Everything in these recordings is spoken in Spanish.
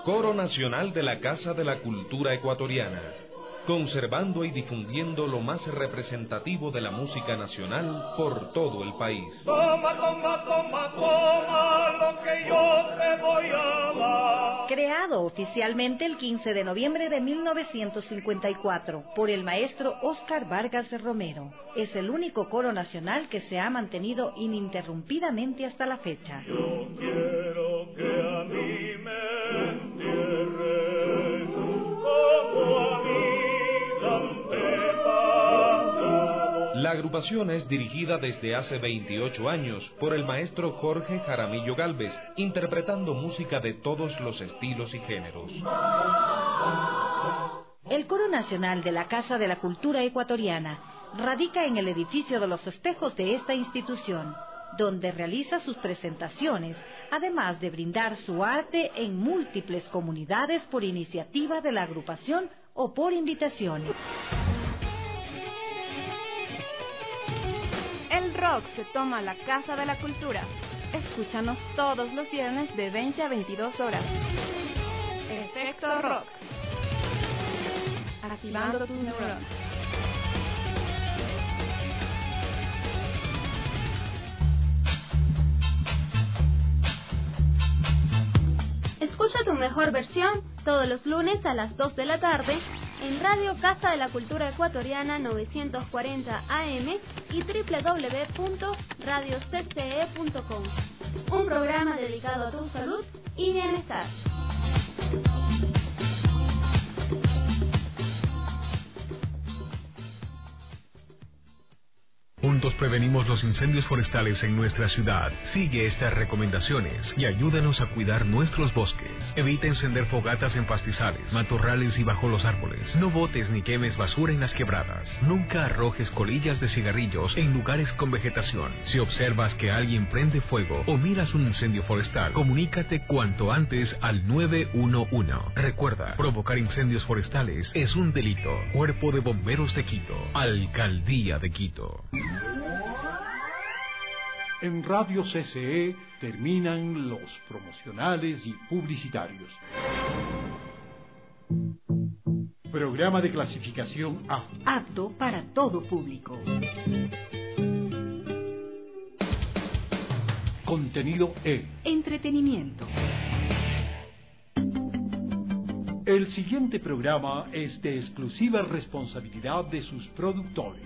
Coro Nacional de la Casa de la Cultura Ecuatoriana, conservando y difundiendo lo más representativo de la música nacional por todo el país. Toma, toma, toma, toma lo que yo te voy a dar. Creado oficialmente el 15 de noviembre de 1954 por el maestro Óscar Vargas Romero, es el único coro nacional que se ha mantenido ininterrumpidamente hasta la fecha. Yo quiero que a mí me entierren como a mí. La agrupación es dirigida desde hace 28 años por el maestro Jorge Jaramillo Gálvez, interpretando música de todos los estilos y géneros. El Coro Nacional de la Casa de la Cultura Ecuatoriana radica en el edificio de los espejos de esta institución, donde realiza sus presentaciones, además de brindar su arte en múltiples comunidades por iniciativa de la agrupación o por invitaciones. El rock se toma la Casa de la Cultura. Escúchanos todos los viernes de 20 a 22 horas. Efecto Rock. Activando tus neuronas. Escucha tu mejor versión todos los lunes a las 2 de la tarde en Radio Casa de la Cultura Ecuatoriana 940 AM y www.radiocce.com. Un programa dedicado a tu salud y bienestar. Juntos prevenimos los incendios forestales en nuestra ciudad. Sigue estas recomendaciones y ayúdanos a cuidar nuestros bosques. Evita encender fogatas en pastizales, matorrales y bajo los árboles. No botes ni quemes basura en las quebradas. Nunca arrojes colillas de cigarrillos en lugares con vegetación. Si observas que alguien prende fuego o miras un incendio forestal, comunícate cuanto antes al 911. Recuerda, provocar incendios forestales es un delito. Cuerpo de Bomberos de Quito, Alcaldía de Quito. En Radio CCE terminan los promocionales y publicitarios. Programa de clasificación A. Apto para todo público. Contenido E. Entretenimiento. El siguiente programa es de exclusiva responsabilidad de sus productores.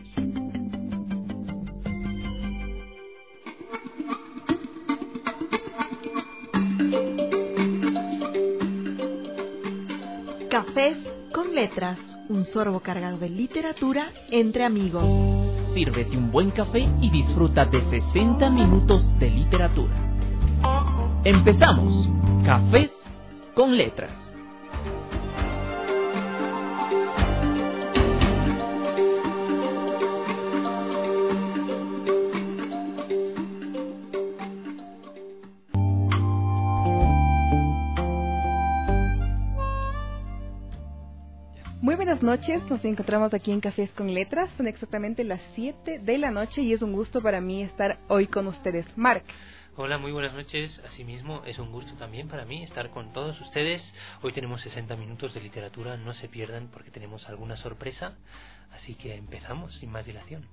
Cafés con letras, un sorbo cargado de literatura entre amigos. Sírvete un buen café y disfruta de 60 minutos de literatura. Empezamos. Cafés con letras. Muy buenas noches, nos encontramos aquí en Cafés con Letras, son exactamente las 7 de la noche y es un gusto para mí estar hoy con ustedes. Marc. Hola, muy buenas noches, asimismo es un gusto también para mí estar con todos ustedes. Hoy tenemos 60 minutos de literatura, no se pierdan porque tenemos alguna sorpresa, así que empezamos sin más dilación.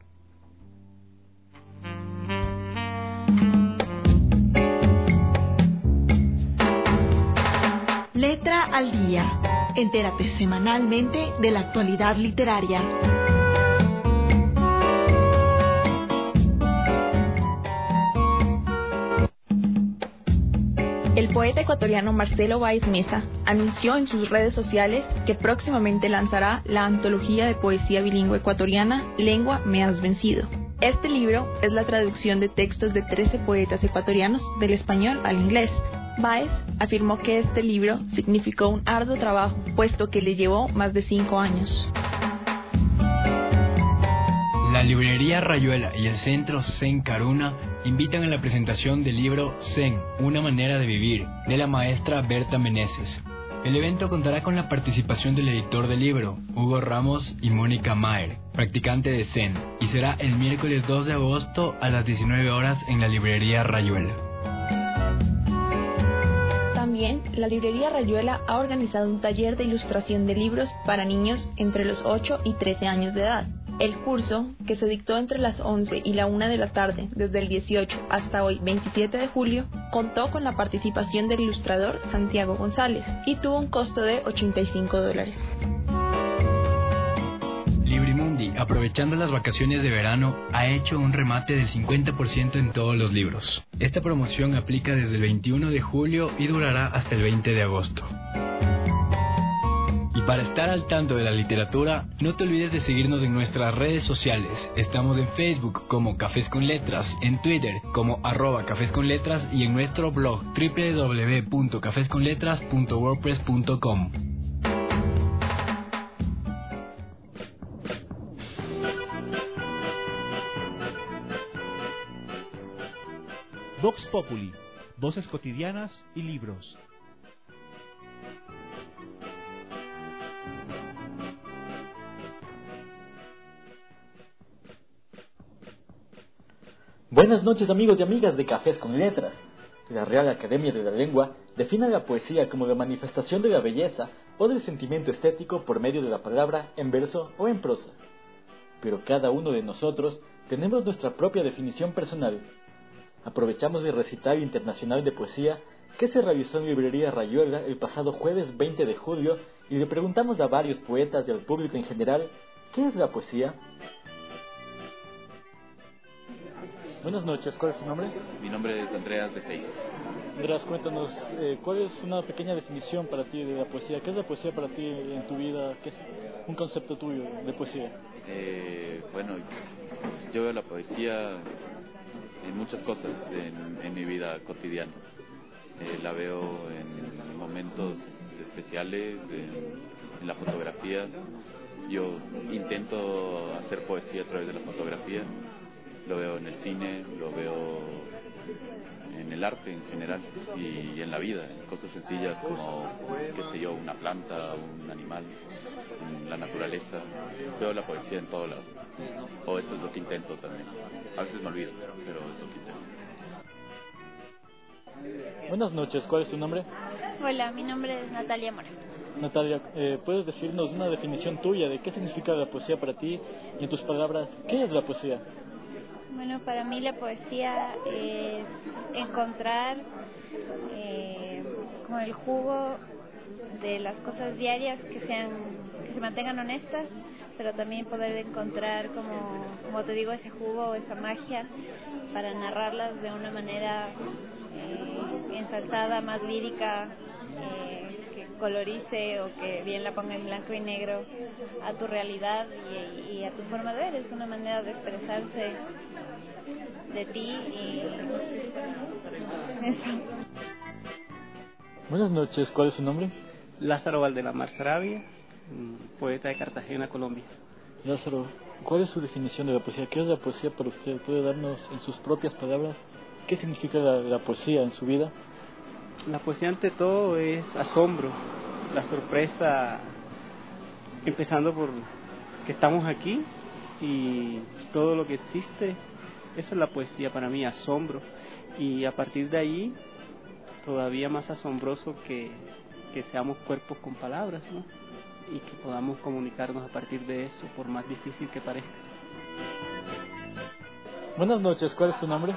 Letra al día. Entérate semanalmente de la actualidad literaria. El poeta ecuatoriano Marcelo Báez Mesa anunció en sus redes sociales que próximamente lanzará la antología de poesía bilingüe ecuatoriana Lengua me has vencido. Este libro es la traducción de textos de 13 poetas ecuatorianos del español al inglés. Báez afirmó que este libro significó un arduo trabajo, puesto que le llevó más de 5 años. La librería Rayuela y el centro Zen Caruna invitan a la presentación del libro Zen, una manera de vivir, de la maestra Berta Meneses. El evento contará con la participación del editor del libro, Hugo Ramos, y Mónica Maer, practicante de Zen, y será el miércoles 2 de agosto a las 19 horas en la librería Rayuela. También, la librería Rayuela ha organizado un taller de ilustración de libros para niños entre los 8 y 13 años de edad. El curso, que se dictó entre las 11 y la 1 de la tarde, desde el 18 hasta hoy, 27 de julio, contó con la participación del ilustrador Santiago González y tuvo un costo de $85. Librimundi, aprovechando las vacaciones de verano, ha hecho un remate del 50% en todos los libros. Esta promoción aplica desde el 21 de julio y durará hasta el 20 de agosto. Y para estar al tanto de la literatura, no te olvides de seguirnos en nuestras redes sociales. Estamos en Facebook como Cafés con Letras, en Twitter como @Cafés con Letras y en nuestro blog www.cafesconletras.wordpress.com. Vox Populi, voces cotidianas y libros. Buenas noches, amigos y amigas de Cafés con Letras. La Real Academia de la Lengua define la poesía como la manifestación de la belleza o del sentimiento estético por medio de la palabra en verso o en prosa. Pero cada uno de nosotros tenemos nuestra propia definición personal. Aprovechamos el recital internacional de poesía que se realizó en Librería Rayuela el pasado jueves 20 de julio y le preguntamos a varios poetas y al público en general, ¿qué es la poesía? Buenas noches, ¿cuál es tu nombre? Mi nombre es Andreas de Feis. Andreas, cuéntanos, ¿cuál es una pequeña definición para ti de la poesía? ¿Qué es la poesía para ti en tu vida? ¿Qué es un concepto tuyo de poesía? Bueno, yo veo la poesía en muchas cosas en mi vida cotidiana. La veo en momentos especiales, en la fotografía. Yo intento hacer poesía a través de la fotografía. Lo veo en el cine, lo veo en el arte en general y en la vida, en cosas sencillas como, qué sé yo, una planta, un animal, en la naturaleza. Veo la poesía en todos lados. O eso es lo que intento también. A veces me olvido, pero es lo que intento. Buenas noches, ¿cuál es tu nombre? Hola, mi nombre es Natalia Mora. Natalia, ¿puedes decirnos una definición tuya de qué significa la poesía para ti? Y en tus palabras, ¿qué es la poesía? Bueno, para mí la poesía es encontrar como el jugo de las cosas diarias que se mantengan honestas, pero también poder encontrar como te digo, ese jugo, esa magia para narrarlas de una manera ensalzada, más lírica, que colorice o que bien la ponga en blanco y negro a tu realidad y a tu forma de ver. Es una manera de expresarse de ti y eso. Buenas noches, ¿cuál es su nombre? Lázaro Valdelamar Sarabia, poeta de Cartagena, Colombia. Lázaro, ¿cuál es su definición de la poesía? ¿Qué es la poesía para usted? ¿Puede darnos en sus propias palabras qué significa la poesía en su vida? La poesía ante todo es asombro, la sorpresa, empezando por que estamos aquí y todo lo que existe. Esa es la poesía para mí, asombro. Y a partir de ahí, todavía más asombroso que seamos cuerpos con palabras, ¿no? Y que podamos comunicarnos a partir de eso, por más difícil que parezca. Buenas noches, ¿cuál es tu nombre?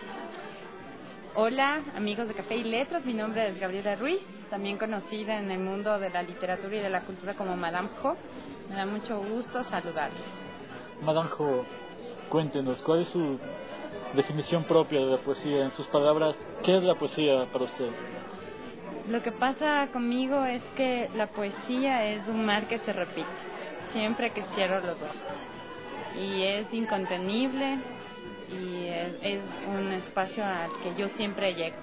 Hola, amigos de Café y Letras, mi nombre es Gabriela Ruiz, también conocida en el mundo de la literatura y de la cultura como Madame Jo. Me da mucho gusto saludarles. Madame Jo, cuéntenos, ¿cuál es su definición propia de la poesía? En sus palabras, ¿qué es la poesía para usted? Lo que pasa conmigo es que la poesía es un mar que se repite, siempre que cierro los ojos. Y es incontenible y es un espacio al que yo siempre llego.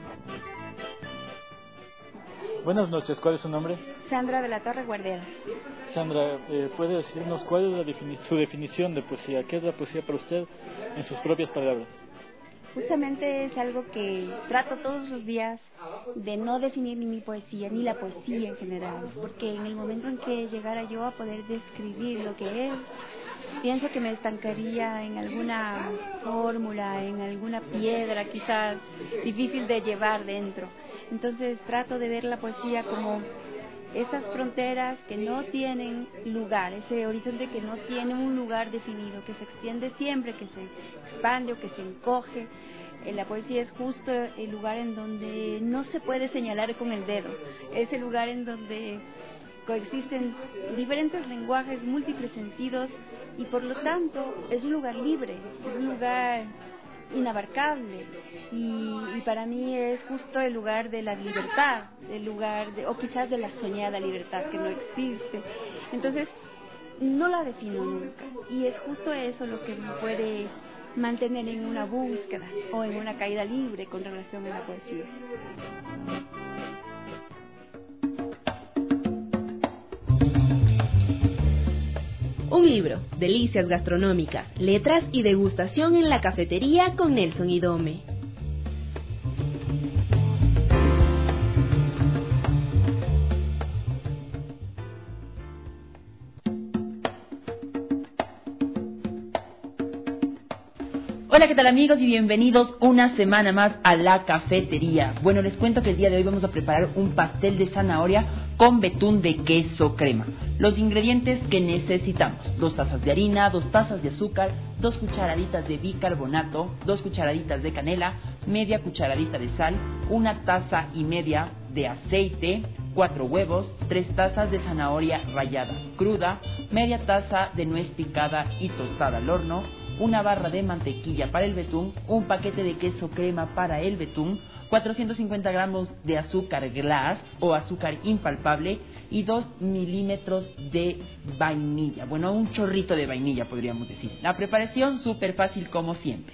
Buenas noches, ¿cuál es su nombre? Sandra de la Torre Guardiana. Sandra, ¿puede decirnos cuál es su definición de poesía? ¿Qué es la poesía para usted en sus propias palabras? Justamente es algo que trato todos los días de no definir ni mi poesía, ni la poesía en general, porque en el momento en que llegara yo a poder describir lo que es, pienso que me estancaría en alguna fórmula, en alguna piedra quizás difícil de llevar dentro. Entonces trato de ver la poesía como esas fronteras que no tienen lugar, ese horizonte que no tiene un lugar definido, que se extiende siempre, que se expande o que se encoge. La poesía es justo el lugar en donde no se puede señalar con el dedo, es el lugar en donde coexisten diferentes lenguajes, múltiples sentidos, y por lo tanto es un lugar libre, es un lugar inabarcable, y para mí es justo el lugar de la libertad, el lugar o quizás de la soñada libertad que no existe. Entonces no la defino nunca, y es justo eso lo que me puede mantener en una búsqueda o en una caída libre con relación a la poesía. Un libro, delicias gastronómicas, letras y degustación en la cafetería con Nelson y Dome. Hola, ¿qué tal amigos? Y bienvenidos una semana más a la cafetería. Bueno, les cuento que el día de hoy vamos a preparar un pastel de zanahoria con betún de queso crema. Los ingredientes que necesitamos: 2 tazas de harina, 2 tazas de azúcar, 2 cucharaditas de bicarbonato, 2 cucharaditas de canela, media cucharadita de sal, 1 taza y media de aceite, 4 huevos, 3 tazas de zanahoria rallada cruda, media taza de nuez picada y tostada al horno, 1 barra de mantequilla para el betún, un paquete de queso crema para el betún, 450 gramos de azúcar glass o azúcar impalpable y 2 milímetros de vainilla. Bueno, un chorrito de vainilla podríamos decir. La preparación súper fácil como siempre.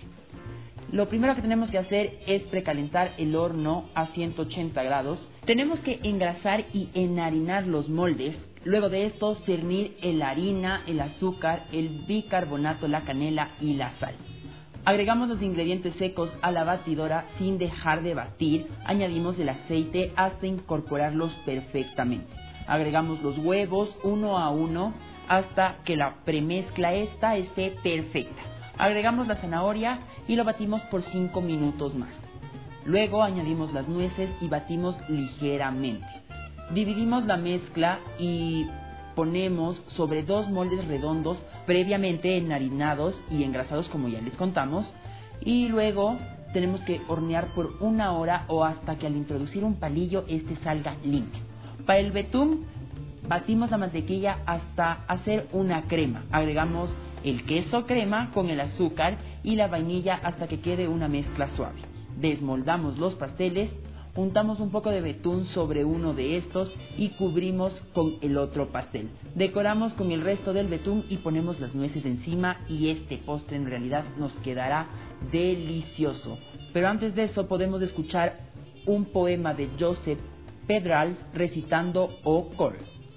Lo primero que tenemos que hacer es precalentar el horno a 180 grados. Tenemos que engrasar y enharinar los moldes. Luego de esto, cernir la harina, el azúcar, el bicarbonato, la canela y la sal. Agregamos los ingredientes secos a la batidora sin dejar de batir. Añadimos el aceite hasta incorporarlos perfectamente. Agregamos los huevos uno a uno hasta que la premezcla esta esté perfecta. Agregamos la zanahoria y lo batimos por 5 minutos más. Luego añadimos las nueces y batimos ligeramente. Dividimos la mezcla y ponemos sobre 2 moldes redondos previamente enharinados y engrasados, como ya les contamos, y luego tenemos que hornear por 1 hora o hasta que al introducir un palillo este salga limpio. Para el betún batimos la mantequilla hasta hacer una crema. Agregamos el queso crema con el azúcar y la vainilla hasta que quede una mezcla suave. Desmoldamos los pasteles, untamos un poco de betún sobre uno de estos y cubrimos con el otro pastel. Decoramos con el resto del betún y ponemos las nueces encima, y este postre en realidad nos quedará delicioso. Pero antes de eso podemos escuchar un poema de Josep Pedrals recitando O Cor.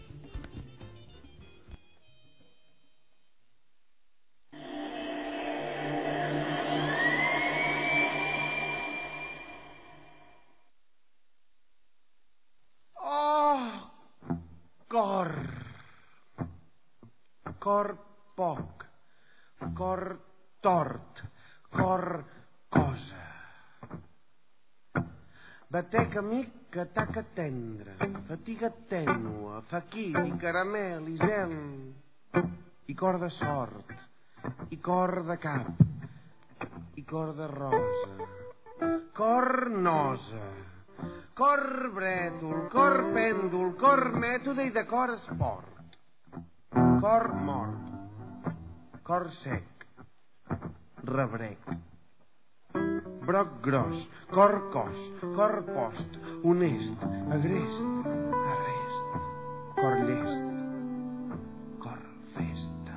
Cor poc, cor tort, cor cosa. Batec amic que taca tendre, fatiga tènua, faquir i caramel i zel, i cor de sort, i cor de cap, i cor de rosa, cor nosa, cor brètol, cor pèndol, cor mètode i de cor esport. Cor mort, cor sec, rebrec, broc gros, cor cos, cor post, honest, agrest, arrest, cor llest, cor festa,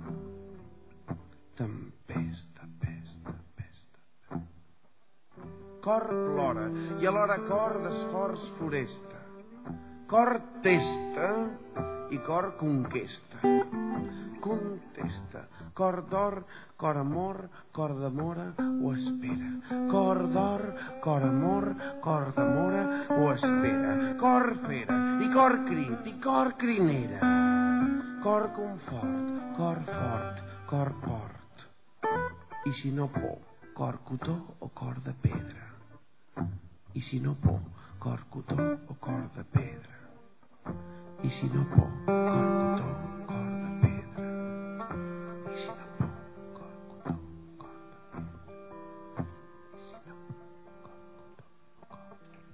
tempesta, pesta, pesta. Cor plora i alhora cor d'esforç foresta, cor testa i cor conquesta, contesta, cor d'or, cor amor, cor d'amora o espera, cor d'or, cor amor, cor d'amora o espera, cor fera i cor crit i cor crinera, cor confort, cor fort, cor port. I si no por, cor cotó o cor de pedra. I si no por, cor cotó o cor de pedra. I si no por, cor cotó, cor de pedra. I si no por, cor cotó, cor de pedra. I si no por, cor cotó, cor de pedra.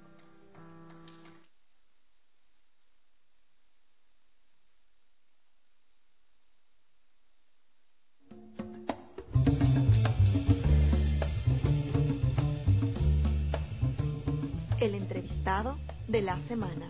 El entrevistado de la semana.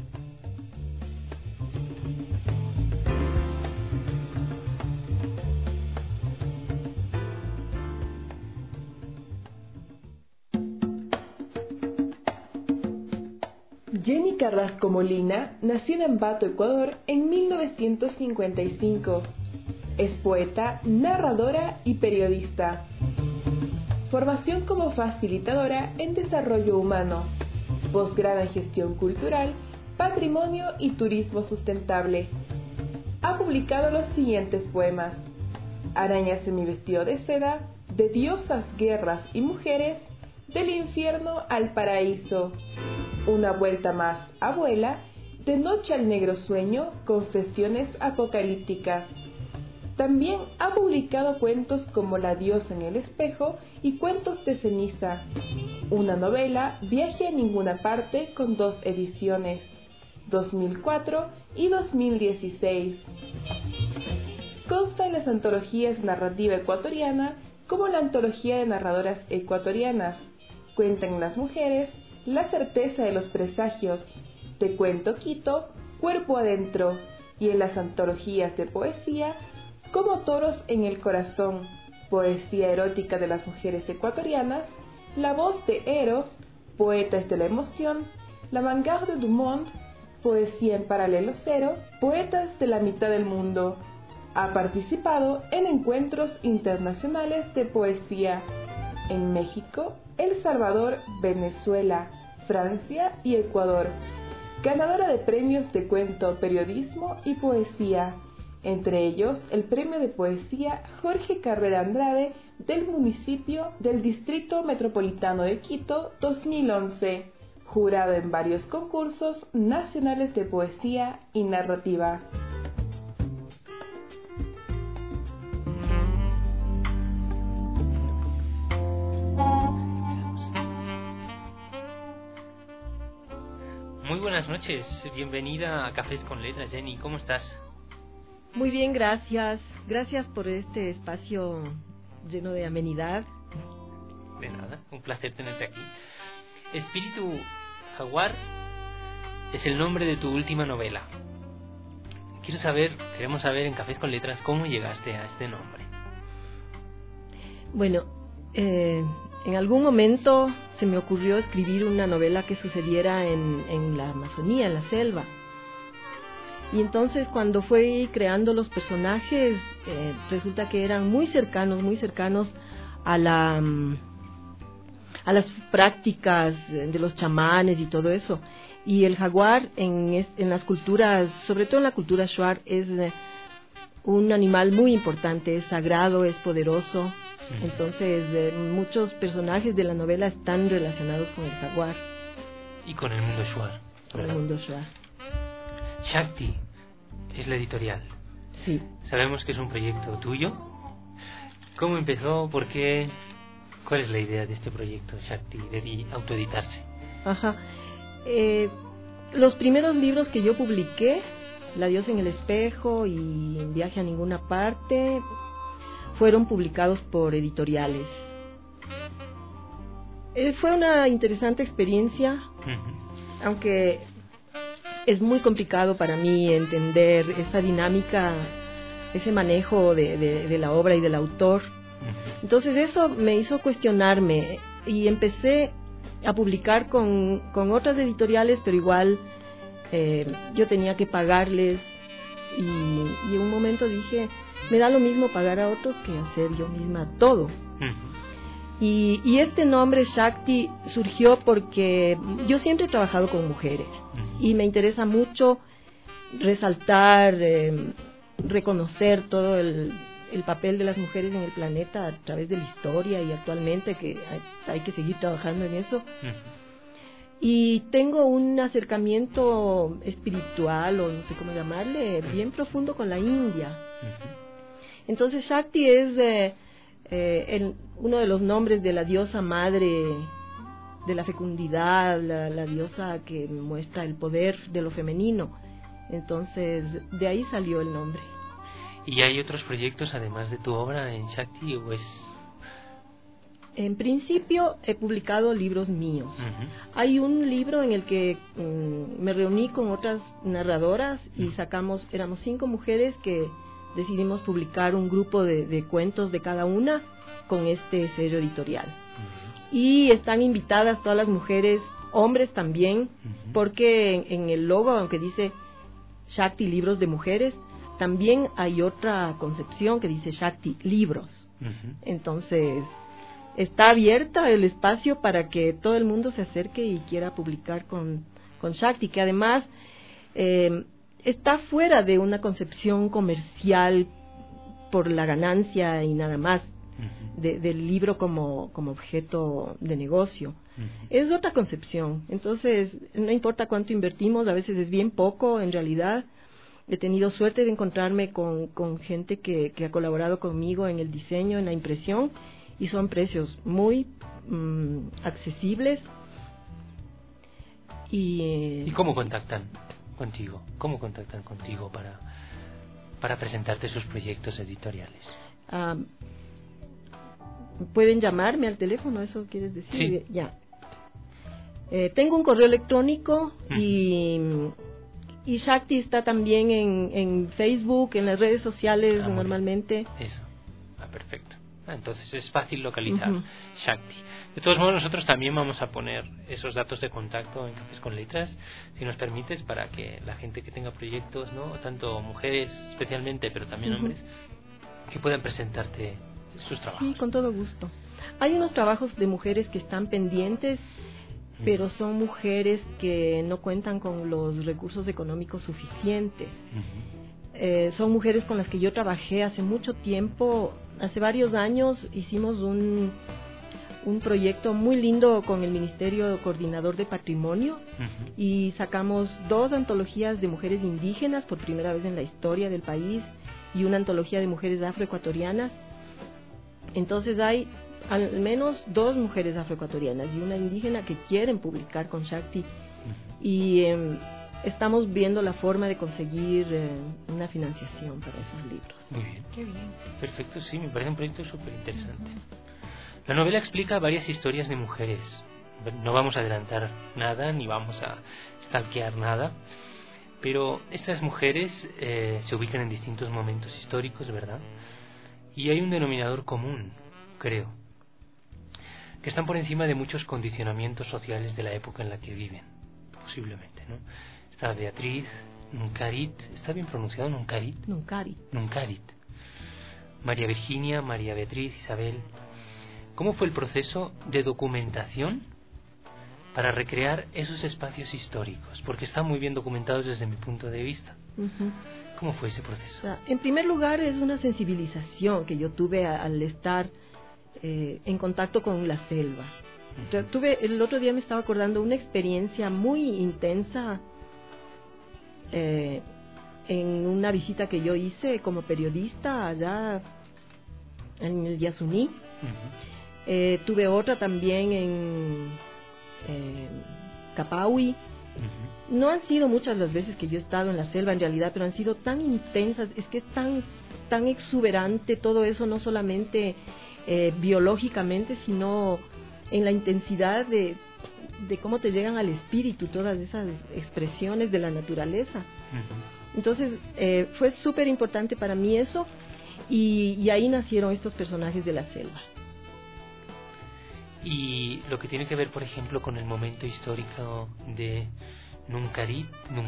Jenny Carrasco Molina nació en Ambato, Ecuador, en 1955. Es poeta, narradora y periodista. Formación como facilitadora en desarrollo humano. Posgrado en gestión cultural, patrimonio y turismo sustentable. Ha publicado los siguientes poemas: Arañas en mi vestido de seda, De diosas, guerras y mujeres, Del infierno al paraíso, Una vuelta más, abuela, De noche al negro sueño, Confesiones apocalípticas. También ha publicado cuentos como La diosa en el espejo y Cuentos de ceniza. Una novela, Viaje a ninguna parte, con 2 ediciones, 2004 y 2016. Consta en las antologías Narrativa Ecuatoriana como la Antología de Narradoras Ecuatorianas, Cuentan las mujeres, La certeza de los presagios, Te cuento Quito, Cuerpo adentro, y en las antologías de poesía como Toros en el corazón, Poesía erótica de las mujeres ecuatorianas, La voz de Eros, Poetas de la emoción, La vanguardia du monde, Poesía en paralelo cero, Poetas de la mitad del mundo. Ha participado en encuentros internacionales de poesía en México, El Salvador, Venezuela, Francia y Ecuador. Ganadora de premios de cuento, periodismo y poesía, entre ellos el Premio de Poesía Jorge Carrera Andrade del municipio del Distrito Metropolitano de Quito 2011, jurado en varios concursos nacionales de poesía y narrativa. Muy buenas noches, bienvenida a Cafés con Letras, Jenny, ¿cómo estás? Muy bien, gracias. Gracias por este espacio lleno de amenidad. De nada, un placer tenerte aquí. Espíritu Jaguar es el nombre de tu última novela. Queremos saber en Cafés con Letras cómo llegaste a este nombre. Bueno, en algún momento se me ocurrió escribir una novela que sucediera en la Amazonía, en la selva. Y entonces cuando fui creando los personajes, resulta que eran muy cercanos a las prácticas de los chamanes y todo eso. Y el jaguar en las culturas, sobre todo en la cultura shuar, es un animal muy importante, es sagrado, es poderoso. Entonces muchos personajes de la novela están relacionados con el jaguar. Y con el mundo shuar. Con el mundo shuar. Shakti es la editorial. Sí. Sabemos que es un proyecto tuyo. ¿Cómo empezó? ¿Por qué? ¿Cuál es la idea de este proyecto, Shakti, de autoeditarse? Ajá. Los primeros libros que yo publiqué, La diosa en el espejo y Viaje a ninguna parte, fueron publicados por editoriales. Fue una interesante experiencia, aunque es muy complicado para mí entender esa dinámica, ese manejo de la obra y del autor. Entonces eso me hizo cuestionarme y empecé a publicar con otras editoriales, pero igual yo tenía que pagarles y en un momento dije, me da lo mismo pagar a otros que hacer yo misma todo. Y este nombre Shakti surgió porque yo siempre he trabajado con mujeres y me interesa mucho resaltar, reconocer todo el el papel de las mujeres en el planeta a través de la historia y actualmente que hay que seguir trabajando en eso. Y tengo un acercamiento espiritual, o no sé cómo llamarle, bien profundo con la India. Entonces Shakti es uno de los nombres de la diosa madre de la fecundidad, la diosa que muestra el poder de lo femenino. Entonces de ahí salió el nombre. ¿Y hay otros proyectos además de tu obra en Shakti o es...? En principio he publicado libros míos. Hay un libro en el que me reuní con otras narradoras y éramos 5 mujeres que decidimos publicar un grupo de cuentos de cada una con este sello editorial. Y están invitadas todas las mujeres, hombres también, porque en el logo, aunque dice Shakti Libros de Mujeres, también hay otra concepción que dice Shakti Libros. Entonces está abierta el espacio para que todo el mundo se acerque y quiera publicar con Shakti, que además está fuera de una concepción comercial por la ganancia y nada más del libro como objeto de negocio. Es otra concepción. Entonces no importa cuánto invertimos, a veces es bien poco en realidad. He tenido suerte de encontrarme con gente que ha colaborado conmigo en el diseño, en la impresión, y son precios muy accesibles. ¿Y cómo contactan contigo? ¿Cómo contactan contigo para presentarte sus proyectos editoriales? Pueden llamarme al teléfono, ¿eso quieres decir? Sí. Ya. Tengo un correo electrónico y Shakti está también en Facebook, en las redes sociales normalmente. Eso. Perfecto. Entonces es fácil localizar Shakti. De todos modos, nosotros también vamos a poner esos datos de contacto en Cafés con Letras, si nos permites, para que la gente que tenga proyectos, ¿no?, tanto mujeres especialmente, pero también hombres, que puedan presentarte sus trabajos. Sí, con todo gusto. Hay unos trabajos de mujeres que están pendientes, pero son mujeres que no cuentan con los recursos económicos suficientes. Son mujeres con las que yo trabajé hace mucho tiempo. Hace varios años hicimos un proyecto muy lindo con el Ministerio Coordinador de Patrimonio y sacamos 2 antologías de mujeres indígenas por primera vez en la historia del país y una antología de mujeres afroecuatorianas. Entonces hay al menos 2 mujeres afroecuatorianas y una indígena que quieren publicar con Shakti y estamos viendo la forma de conseguir una financiación para esos libros. Muy bien. Qué bien. Perfecto, sí, me parece un proyecto súper interesante. La novela explica varias historias de mujeres. No vamos a adelantar nada, ni vamos a stalkear nada, pero estas mujeres se ubican en distintos momentos históricos, ¿verdad? Y hay un denominador común, creo, que están por encima de muchos condicionamientos sociales de la época en la que viven, posiblemente, ¿no? Está Beatriz, Nuncarit, ¿está bien pronunciado Nuncarit? Nuncarit. María Virginia, María Beatriz, Isabel. ¿Cómo fue el proceso de documentación para recrear esos espacios históricos? Porque están muy bien documentados desde mi punto de vista. ¿Cómo fue ese proceso? En primer lugar, es una sensibilización que yo tuve al estar en contacto con la selva. El otro día me estaba acordando una experiencia muy intensa en una visita que yo hice como periodista allá en el Yasuní. Tuve otra también en Capaui. No han sido muchas las veces que yo he estado en la selva en realidad, pero han sido tan intensas, es que es tan exuberante todo eso, no solamente biológicamente, sino en la intensidad de cómo te llegan al espíritu todas esas expresiones de la naturaleza. Entonces fue súper importante para mí eso, y ahí nacieron estos personajes de la selva. Y lo que tiene que ver, por ejemplo, con el momento histórico de Nuncarit,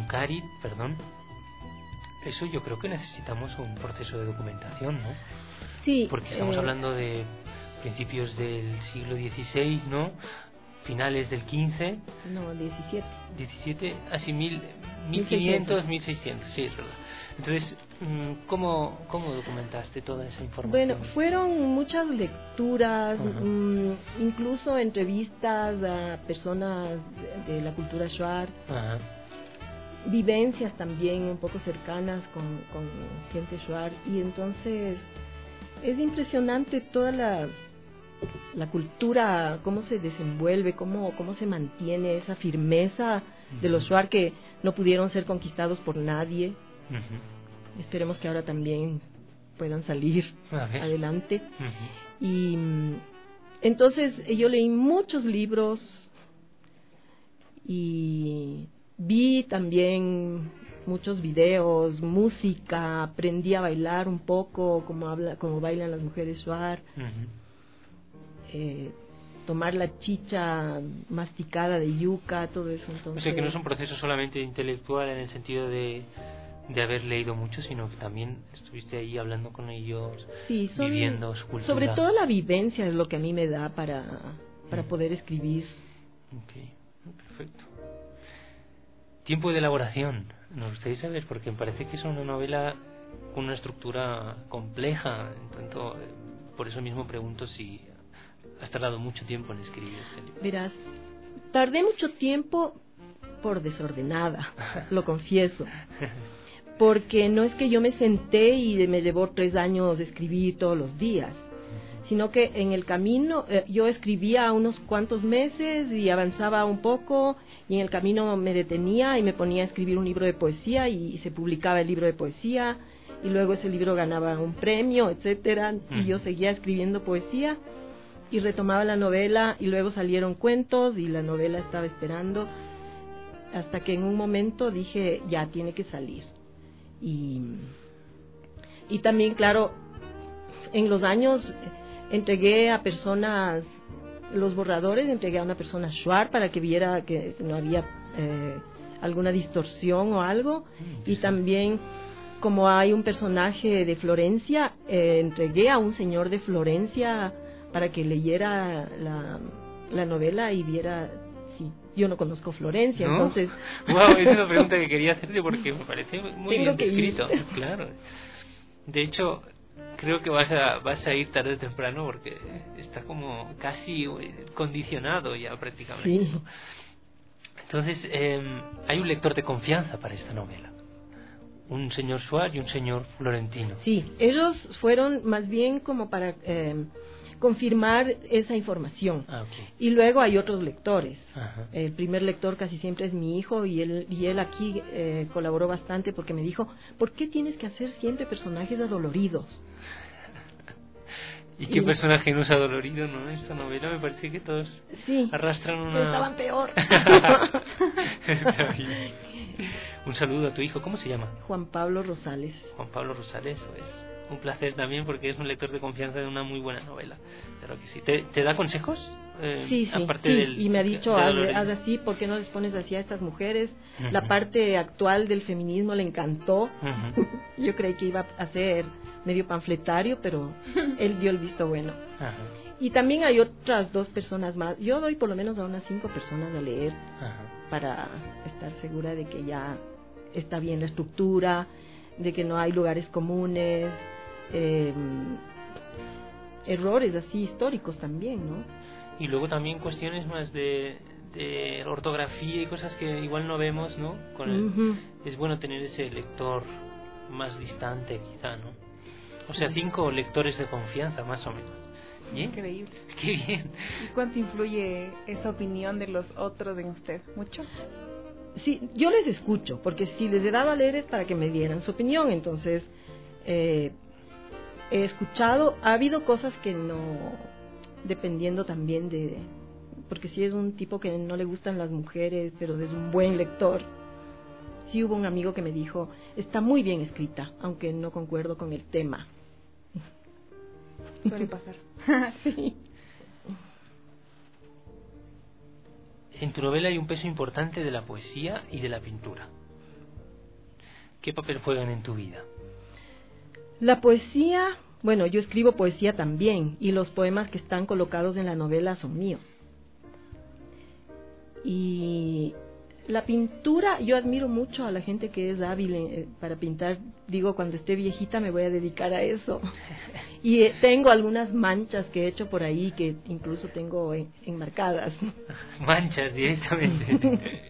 eso yo creo que necesitamos un proceso de documentación, ¿no? Sí. Porque estamos hablando de principios del siglo XVI, ¿no? finales del 15. No, 17. 17, así 1500, 1600, sí, es verdad. Entonces, ¿cómo documentaste toda esa información? Bueno, fueron muchas lecturas, incluso entrevistas a personas de la cultura shuar, vivencias también un poco cercanas con gente shuar, y entonces es impresionante toda la cultura, cómo se desenvuelve, cómo se mantiene esa firmeza de los shuar que no pudieron ser conquistados por nadie. Esperemos que ahora también puedan salir adelante. Y entonces yo leí muchos libros y vi también muchos videos, música, aprendí a bailar un poco, como bailan las mujeres shuar. Tomar la chicha masticada de yuca, todo eso. Entonces, o sea que no es un proceso solamente intelectual en el sentido de haber leído mucho, sino que también estuviste ahí hablando con ellos, sí, viviendo su cultura. Sobre todo la vivencia es lo que a mí me da para poder escribir. Okay, perfecto. Tiempo de elaboración, nos gustaría saber, porque me parece que es una novela con una estructura compleja, tanto, por eso mismo pregunto si has tardado mucho tiempo en escribir este libro. Verás, tardé mucho tiempo por desordenada, lo confieso. Porque no es que yo me senté y me llevó 3 años escribir todos los días, sino que en el camino yo escribía unos cuantos meses y avanzaba un poco, y en el camino me detenía y me ponía a escribir un libro de poesía, y se publicaba el libro de poesía, y luego ese libro ganaba un premio, etcétera, y yo seguía escribiendo poesía y retomaba la novela, y luego salieron cuentos y la novela estaba esperando, hasta que en un momento dije, ya tiene que salir. Y también, claro, en los años entregué a personas los borradores, entregué a una persona shuar para que viera que no había alguna distorsión o algo, y también, como hay un personaje de Florencia, entregué a un señor de Florencia para que leyera la novela y viera si yo no conozco Florencia, ¿no? Entonces... Wow, es una pregunta que quería hacerte porque me parece muy bien descrito. Claro. De hecho, creo que vas a ir tarde o temprano porque está como casi condicionado ya prácticamente. Sí. ¿No? Entonces, hay un lector de confianza para esta novela. Un señor shuar y un señor florentino. Sí, ellos fueron más bien como para confirmar esa información. Okay. Y luego hay otros lectores. Ajá. El primer lector casi siempre es mi hijo, y él aquí colaboró bastante porque me dijo, ¿por qué tienes que hacer siempre personajes adoloridos? ¿Y qué personaje no es adolorido, no? Esta novela me parece que todos arrastran una... Pero estaban peor. Un saludo a tu hijo, ¿cómo se llama? Juan Pablo Rosales. Juan Pablo Rosales, pues un placer también porque es un lector de confianza de una muy buena novela. Claro que sí. ¿Te da consejos? Sí, aparte y me ha dicho, haz así, ¿por qué no les pones así a estas mujeres? La parte actual del feminismo le encantó. Yo creí que iba a ser medio panfletario, pero él dio el visto bueno. Y también hay otras 2 personas más. Yo doy por lo menos a unas 5 personas a leer para estar segura de que ya está bien la estructura, de que no hay lugares comunes, errores así históricos también, ¿no? Y luego también cuestiones más de ortografía y cosas que igual no vemos, ¿no? Es bueno tener ese lector más distante quizá, ¿no? O sea, 5 lectores de confianza más o menos. ¿Bien? Increíble. Qué bien. ¿Y cuánto influye esa opinión de los otros en usted? ¿Mucho? Sí, yo les escucho, porque si les he dado a leer es para que me dieran su opinión. Entonces he escuchado. Ha habido cosas que no, dependiendo también de, porque si es un tipo que no le gustan las mujeres, pero es un buen lector. Sí, hubo un amigo que me dijo, está muy bien escrita, aunque no concuerdo con el tema. Suele pasar. Sí. En tu novela hay un peso importante de la poesía y de la pintura. ¿Qué papel juegan en tu vida? La poesía, bueno, yo escribo poesía también, y los poemas que están colocados en la novela son míos. Y la pintura, yo admiro mucho a la gente que es hábil para pintar. Digo, cuando esté viejita me voy a dedicar a eso. Y tengo algunas manchas que he hecho por ahí que incluso tengo enmarcadas. Manchas directamente.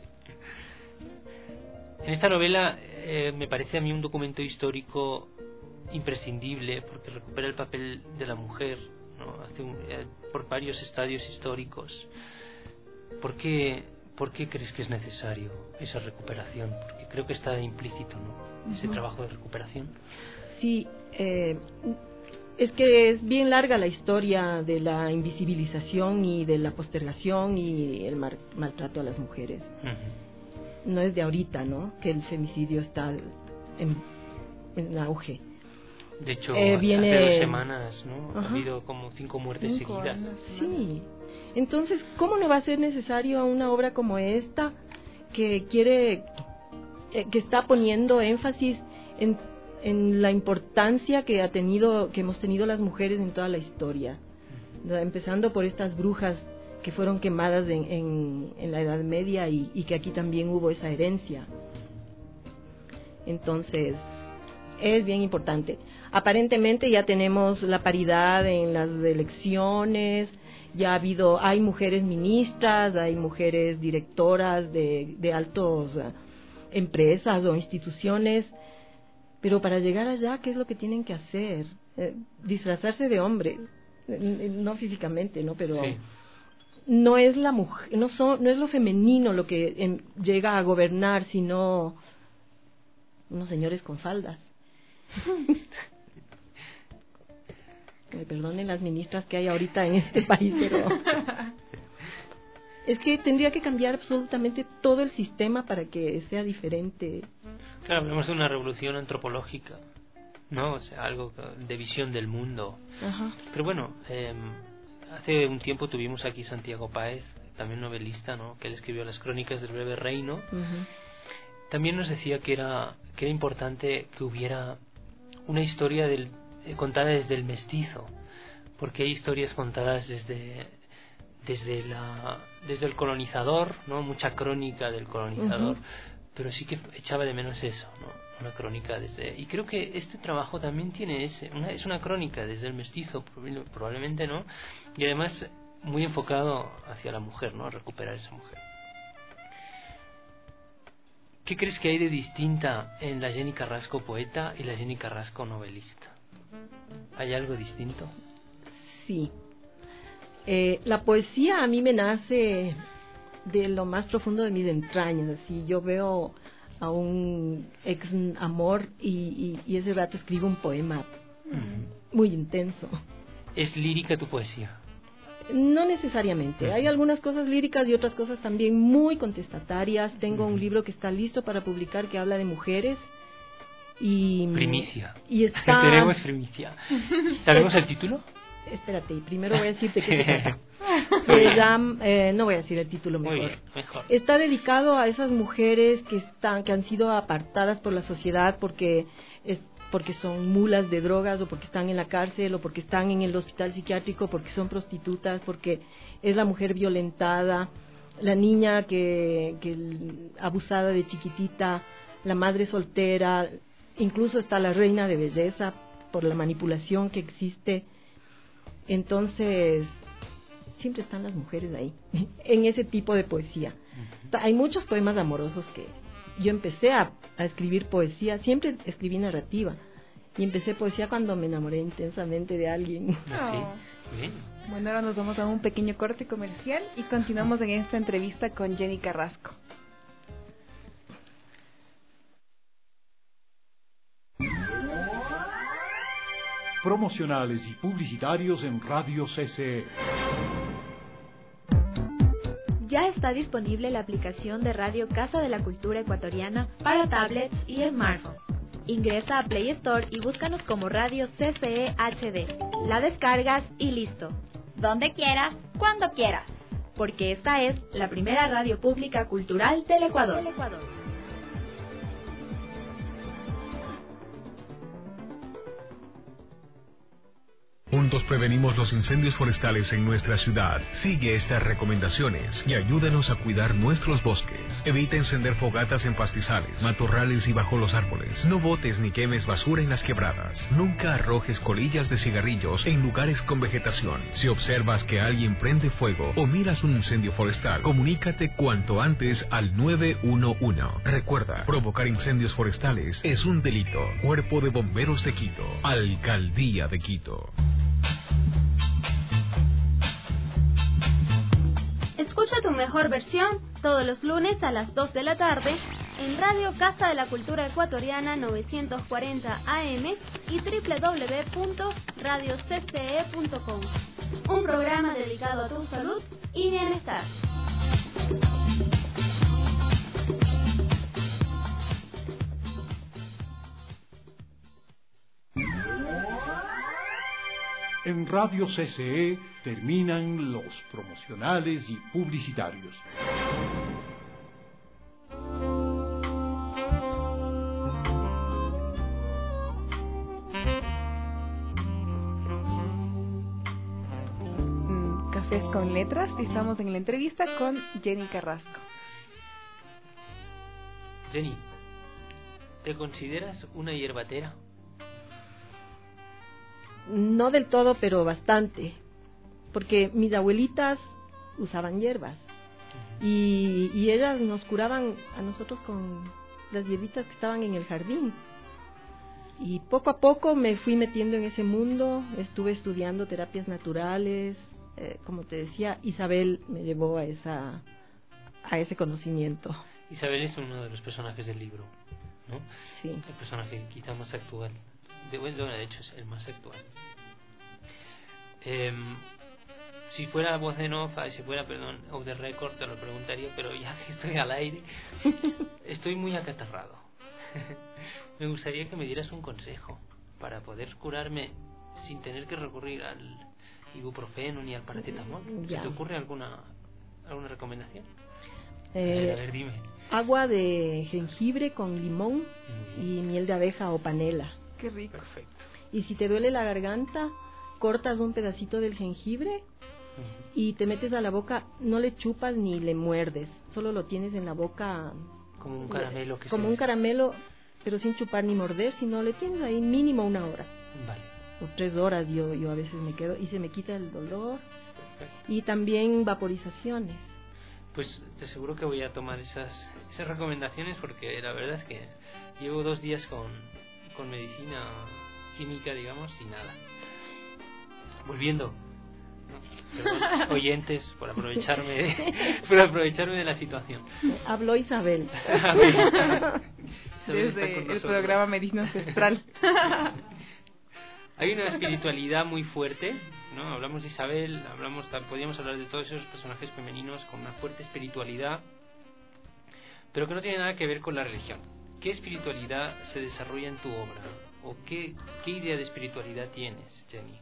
En esta novela me parece a mí un documento histórico imprescindible porque recupera el papel de la mujer, ¿no? Por varios estadios históricos. ¿Por qué crees que es necesario esa recuperación? Porque creo que está implícito, ¿no? Ese trabajo de recuperación. Sí, es que es bien larga la historia de la invisibilización y de la postergación y el maltrato a las mujeres. No es de ahorita, ¿no? Que el femicidio está en auge. De hecho, viene... hace 2 semanas, ¿no? Ha habido como 5 muertes seguidas. Sí. Entonces, ¿cómo no va a ser necesario una obra como esta que que está poniendo énfasis en la importancia que hemos tenido las mujeres en toda la historia? Empezando por estas brujas que fueron quemadas en la Edad Media y que aquí también hubo esa herencia. Entonces, es bien importante. Aparentemente ya tenemos la paridad en las elecciones, hay mujeres ministras, hay mujeres directoras de altas empresas o instituciones, pero para llegar allá, ¿qué es lo que tienen que hacer? Disfrazarse de hombre, no físicamente, ¿no? Pero sí. No es la mujer, no es lo femenino lo que llega a gobernar, sino unos señores con faldas. Me perdonen las ministras que hay ahorita en este país, pero es que tendría que cambiar absolutamente todo el sistema para que sea diferente. Claro, hablamos de una revolución antropológica, ¿no? O sea, algo de visión del mundo. Ajá. Pero bueno, hace un tiempo tuvimos aquí Santiago Páez, también novelista, ¿no? Que él escribió Las Crónicas del Breve Reino. También nos decía que era importante que hubiera una historia contada desde el mestizo, porque hay historias contadas desde el colonizador, ¿no? Mucha crónica del colonizador, pero sí que echaba de menos eso, ¿no? Una crónica y creo que este trabajo también tiene es una crónica desde el mestizo, probablemente, ¿no? Y además muy enfocado hacia la mujer, ¿no? Recuperar esa mujer. ¿Qué crees que hay de distinta en la Jenny Carrasco poeta y la Jenny Carrasco novelista? ¿Hay algo distinto? Sí. La poesía a mí me nace de lo más profundo de mis entrañas. Así, yo veo a un ex amor y ese rato escribo un poema muy intenso. ¿Es lírica tu poesía? No necesariamente. Hay algunas cosas líricas y otras cosas también muy contestatarias. Tengo un libro que está listo para publicar que habla de mujeres. Primicia. Y está... Tenemos primicia. ¿Sabemos el título? Espérate, primero voy a decirte qué se trata. Se llama, no voy a decir el título mejor. Muy bien, mejor. Está dedicado a esas mujeres que han sido apartadas por la sociedad porque son mulas de drogas, o porque están en la cárcel, o porque están en el hospital psiquiátrico, porque son prostitutas, porque es la mujer violentada, la niña que abusada de chiquitita, la madre soltera, incluso está la reina de belleza por la manipulación que existe. Entonces, siempre están las mujeres ahí, en ese tipo de poesía. Hay muchos poemas amorosos que yo empecé a escribir poesía, siempre escribí narrativa, y empecé poesía cuando me enamoré intensamente de alguien. Sí. Bien. Bueno, ahora nos vamos a un pequeño corte comercial y continuamos en esta entrevista con Jenny Carrasco. Promocionales y publicitarios en Radio CCE. Ya está disponible la aplicación de Radio Casa de la Cultura Ecuatoriana para tablets y smartphones. Ingresa a Play Store y búscanos como Radio CCE HD. La descargas y listo. Donde quieras, cuando quieras. Porque esta es la primera radio pública cultural del Ecuador. juntos prevenimos los incendios forestales en nuestra ciudad. Sigue estas recomendaciones y ayúdanos a cuidar nuestros bosques. Evita encender fogatas en pastizales, matorrales y bajo los árboles. No botes ni quemes basura en las quebradas. Nunca arrojes colillas de cigarrillos en lugares con vegetación. Si observas que alguien prende fuego o miras un incendio forestal, comunícate cuanto antes al 911. Recuerda, provocar incendios forestales es un delito. Cuerpo de Bomberos de Quito, Alcaldía de Quito. Escucha tu mejor versión todos los lunes a las 2 de la tarde en Radio Casa de la Cultura Ecuatoriana 940 AM y www.radiocce.com. Un programa dedicado a tu salud y bienestar. En Radio CCE terminan los promocionales y publicitarios. Cafés con Letras, y estamos en la entrevista con Jenny Carrasco. Jenny, ¿te consideras una hierbatera? No del todo, pero bastante, porque mis abuelitas usaban hierbas y ellas nos curaban a nosotros con las hierbitas que estaban en el jardín. Y poco a poco me fui metiendo en ese mundo, estuve estudiando terapias naturales, como te decía, Isabel me llevó a ese conocimiento. Isabel es uno de los personajes del libro, ¿no? Sí. El personaje quizá más actual. De hecho es el más actual. Si fuera voz de Nofa, si fuera, off the record, te lo preguntaría, pero ya que estoy al aire, estoy muy acatarrado. Me gustaría que me dieras un consejo para poder curarme sin tener que recurrir al ibuprofeno ni al paracetamol. ¿Se te ocurre alguna recomendación? A ver, dime. Agua de jengibre con limón y miel de abeja o panela. Qué rico. Perfecto. Y si te duele la garganta, cortas un pedacito del jengibre y te metes a la boca, no le chupas ni le muerdes, solo lo tienes en la boca como un caramelo un caramelo, pero sin chupar ni morder, sino le tienes ahí mínimo 1 hora. Vale. O 3 horas yo a veces me quedo y se me quita el dolor. Perfecto. Y también vaporizaciones. Pues te aseguro que voy a tomar esas recomendaciones, porque la verdad es que llevo 2 días con medicina química, digamos, y nada. Volviendo, ¿no? Perdón, oyentes, por aprovecharme de la situación. Habló Isabel. Desde el programa Medicina Ancestral. Hay una espiritualidad muy fuerte, ¿no? Hablamos de Isabel, podríamos hablar de todos esos personajes femeninos con una fuerte espiritualidad, pero que no tiene nada que ver con la religión. ¿Qué espiritualidad se desarrolla en tu obra? ¿O qué idea de espiritualidad tienes, Jenny?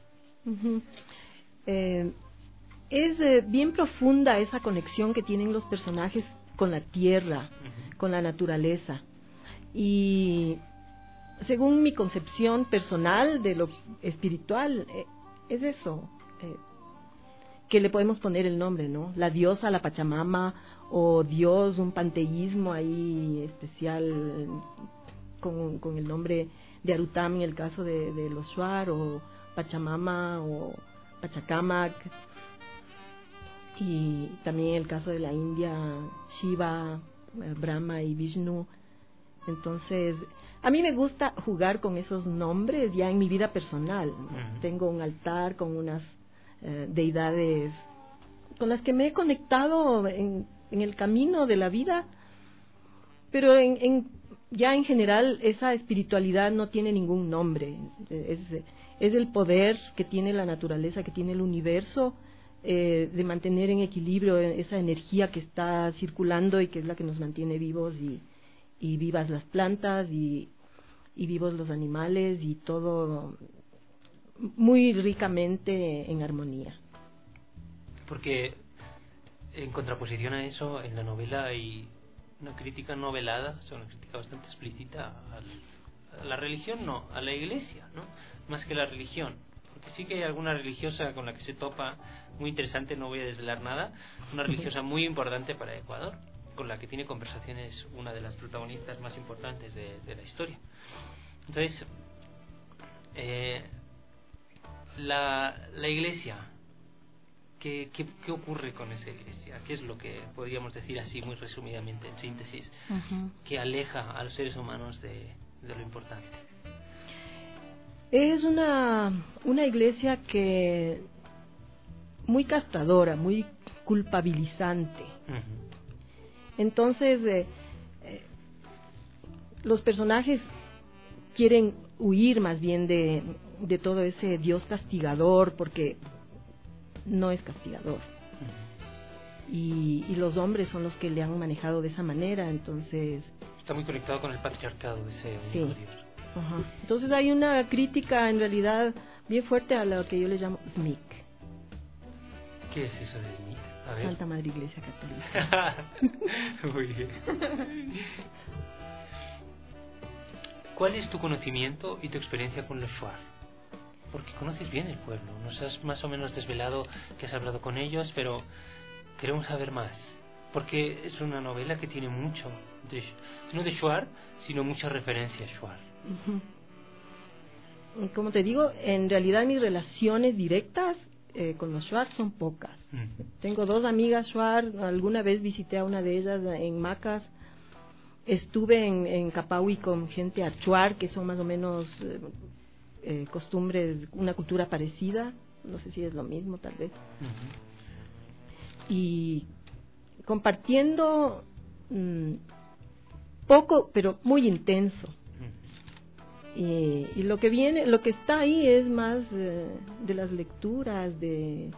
Es bien profunda esa conexión que tienen los personajes con la tierra, con la naturaleza. Y según mi concepción personal de lo espiritual, es eso, que le podemos poner el nombre, ¿no? La diosa, la Pachamama, o Dios, un panteísmo ahí especial con el nombre de Arutam en el caso de los Shuar, o Pachamama o Pachacamac, y también en el caso de la India, Shiva, Brahma y Vishnu. Entonces, a mí me gusta jugar con esos nombres ya en mi vida personal. Tengo un altar con unas deidades con las que me he conectado en el camino de la vida, pero ya en general esa espiritualidad no tiene ningún nombre. Es el poder que tiene la naturaleza, que tiene el universo, de mantener en equilibrio esa energía que está circulando y que es la que nos mantiene vivos y vivas las plantas y vivos los animales, y todo muy ricamente en armonía. Porque en contraposición a eso, en la novela hay una crítica novelada, o sea, una crítica bastante explícita a la religión, no, a la iglesia, ¿no? Más que la religión, porque sí que hay alguna religiosa con la que se topa muy interesante, no voy a desvelar nada, una religiosa muy importante para Ecuador, con la que tiene conversaciones una de las protagonistas más importantes de la historia. Entonces, la iglesia, ¿qué ocurre con esa iglesia? ¿Qué es lo que podríamos decir así muy resumidamente, en síntesis, que aleja a los seres humanos de lo importante? Es una iglesia que muy castradora, muy culpabilizante. Entonces, los personajes quieren huir más bien de todo ese Dios castigador, porque no es castigador. Y los hombres son los que le han manejado de esa manera, entonces... Está muy conectado con el patriarcado, ese sí. Dios. Entonces hay una crítica en realidad bien fuerte a lo que yo le llamo SMIC. ¿Qué es eso de SMIC? A ver. Santa Madre Iglesia Católica. Muy bien. ¿Cuál es tu conocimiento y tu experiencia con los Shuar? Porque conoces bien el pueblo, nos has más o menos desvelado que has hablado con ellos, pero queremos saber más, porque es una novela que tiene mucho, no de Shuar, sino mucha referencia a Shuar. Como te digo, en realidad mis relaciones directas con los Shuar son pocas. Tengo 2 amigas Shuar, alguna vez visité a una de ellas en Macas. Estuve en Capaui con gente achuar, que son más o menos costumbres, una cultura parecida, no sé si es lo mismo tal vez. Y compartiendo poco, pero muy intenso. Y lo que está ahí es más de las lecturas, de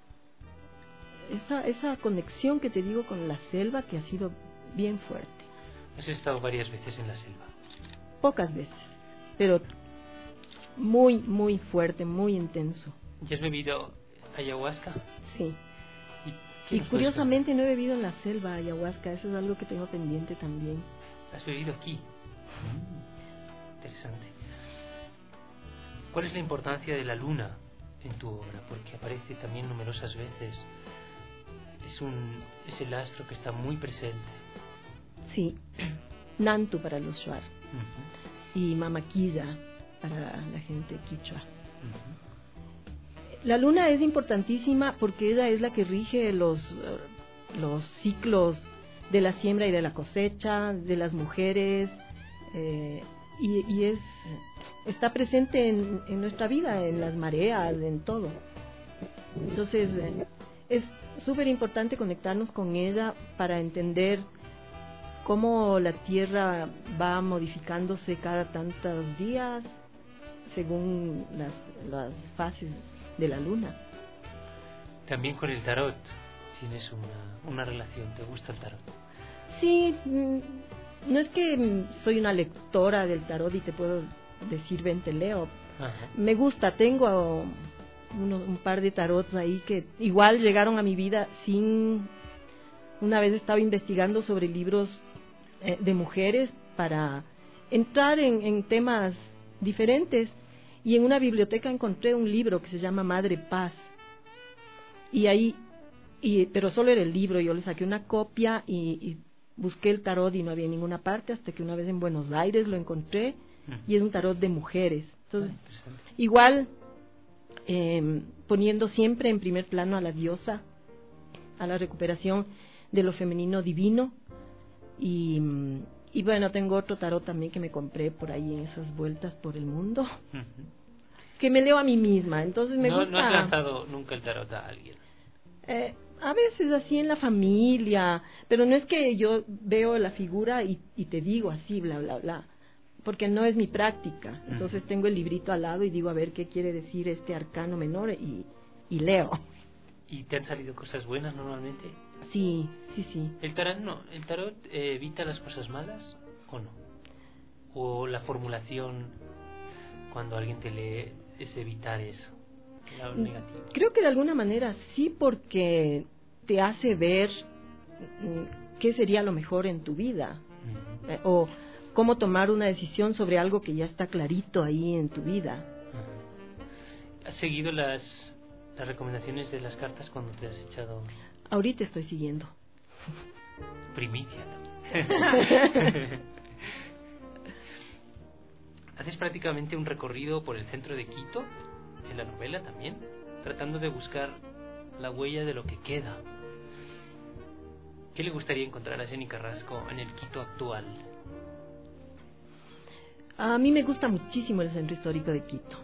esa conexión que te digo con la selva, que ha sido bien fuerte. ¿Has estado varias veces en la selva? Pocas veces, pero muy, muy fuerte, muy intenso. ¿Ya has bebido ayahuasca? Sí. Y curiosamente no he bebido en la selva ayahuasca, eso es algo que tengo pendiente también. ¿Has bebido aquí? Interesante. ¿Cuál es la importancia de la luna en tu obra? Porque aparece también numerosas veces. Es el astro que está muy presente. Sí, Nantu para los Shuar y Mamaquilla para la gente quichua. La luna es importantísima porque ella es la que rige los ciclos de la siembra y de la cosecha, de las mujeres, y está presente en nuestra vida, en las mareas, en todo. Entonces es súper importante conectarnos con ella para entender cómo la Tierra va modificándose cada tantos días según las fases de la Luna. También con el tarot tienes una relación, ¿te gusta el tarot? Sí, no es que soy una lectora del tarot y te puedo decir vente leo. Me gusta, tengo un par de tarots ahí que igual llegaron a mi vida sin... Una vez estaba investigando sobre libros de mujeres para entrar en temas diferentes, y en una biblioteca encontré un libro que se llama Madre Paz, pero solo era el libro. Yo le saqué una copia y busqué el tarot y no había en ninguna parte, hasta que una vez en Buenos Aires lo encontré, y es un tarot de mujeres. Entonces, igual poniendo siempre en primer plano a la diosa, a la recuperación de lo femenino divino. Y bueno, tengo otro tarot también que me compré por ahí en esas vueltas por el mundo, que me leo a mí misma. Entonces me gusta. ¿No has lanzado nunca el tarot a alguien? A veces así en la familia, pero no es que yo veo la figura y te digo así, bla, bla, bla, porque no es mi práctica. Entonces tengo el librito al lado y digo, a ver qué quiere decir este arcano menor, y leo. ¿Y te han salido cosas buenas normalmente? Sí. ¿El tarot evita las cosas malas o no? ¿O la formulación cuando alguien te lee es evitar eso, lo negativo? Creo que de alguna manera sí, porque te hace ver qué sería lo mejor en tu vida, o cómo tomar una decisión sobre algo que ya está clarito ahí en tu vida. ¿Has seguido las recomendaciones de las cartas cuando te has echado? Ahorita estoy siguiendo. Primicia, ¿no? Haces prácticamente un recorrido por el centro de Quito, en la novela también, tratando de buscar la huella de lo que queda. ¿Qué le gustaría encontrar a Jenny Carrasco en el Quito actual? A mí me gusta muchísimo el centro histórico de Quito.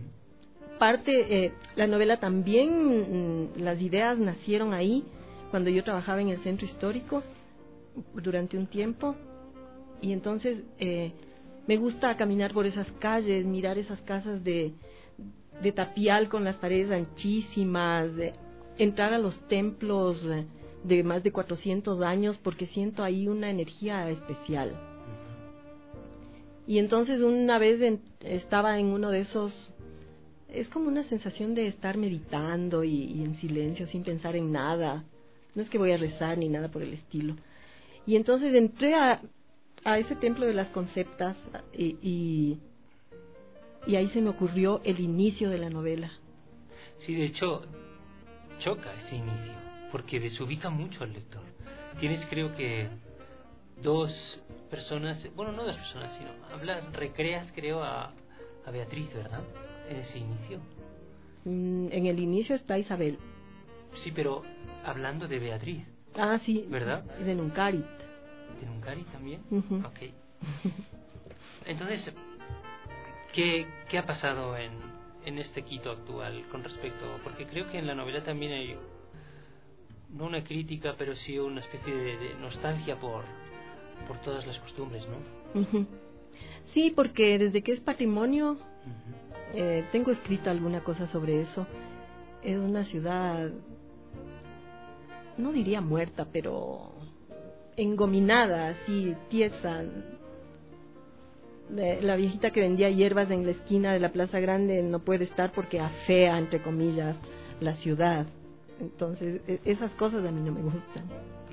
La novela también, las ideas nacieron ahí, cuando yo trabajaba en el centro histórico durante un tiempo, y entonces me gusta caminar por esas calles, mirar esas casas de tapial con las paredes anchísimas, entrar a los templos de más de 400 años, porque siento ahí una energía especial. Y entonces una vez estaba en uno de esos, es como una sensación de estar meditando y en silencio, sin pensar en nada. No es que voy a rezar ni nada por el estilo. Y entonces entré a ese templo de las Conceptas y ahí se me ocurrió el inicio de la novela. Sí, de hecho, choca ese inicio, porque desubica mucho al lector. Tienes, creo que, dos personas, bueno, no dos personas, sino recreas, creo, a Beatriz, ¿verdad? En ese inicio. En el inicio está Isabel. Sí, pero hablando de Beatriz. Ah, sí. ¿Verdad? De Nuncarit. ¿De Nuncarit también? Ok. Entonces, ¿qué ha pasado en este Quito actual con respecto? Porque creo que en la novela también hay, no una crítica, pero sí una especie de nostalgia por todas las costumbres, ¿no? Sí, porque desde que es patrimonio, tengo escrita alguna cosa sobre eso. Es una ciudad, no diría muerta, pero engominada, así, tiesa. La viejita que vendía hierbas en la esquina de la Plaza Grande no puede estar porque afea, entre comillas, la ciudad. Entonces, esas cosas a mí no me gustan.